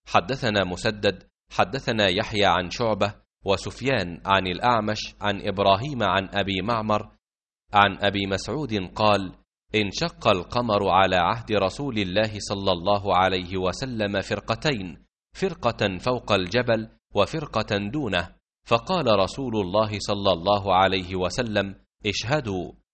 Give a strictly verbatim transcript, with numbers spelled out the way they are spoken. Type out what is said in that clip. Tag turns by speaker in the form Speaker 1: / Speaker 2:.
Speaker 1: حدثنا مسدد حدثنا يحيى عن شعبة وسفيان عن الأعمش عن إبراهيم عن أبي معمر عن أبي مسعود قال: انشق القمر على عهد رسول الله صلى الله عليه وسلم فرقتين، فرقة فوق الجبل وفرقة دونه، فقال رسول الله صلى الله عليه وسلم: اشهدوا.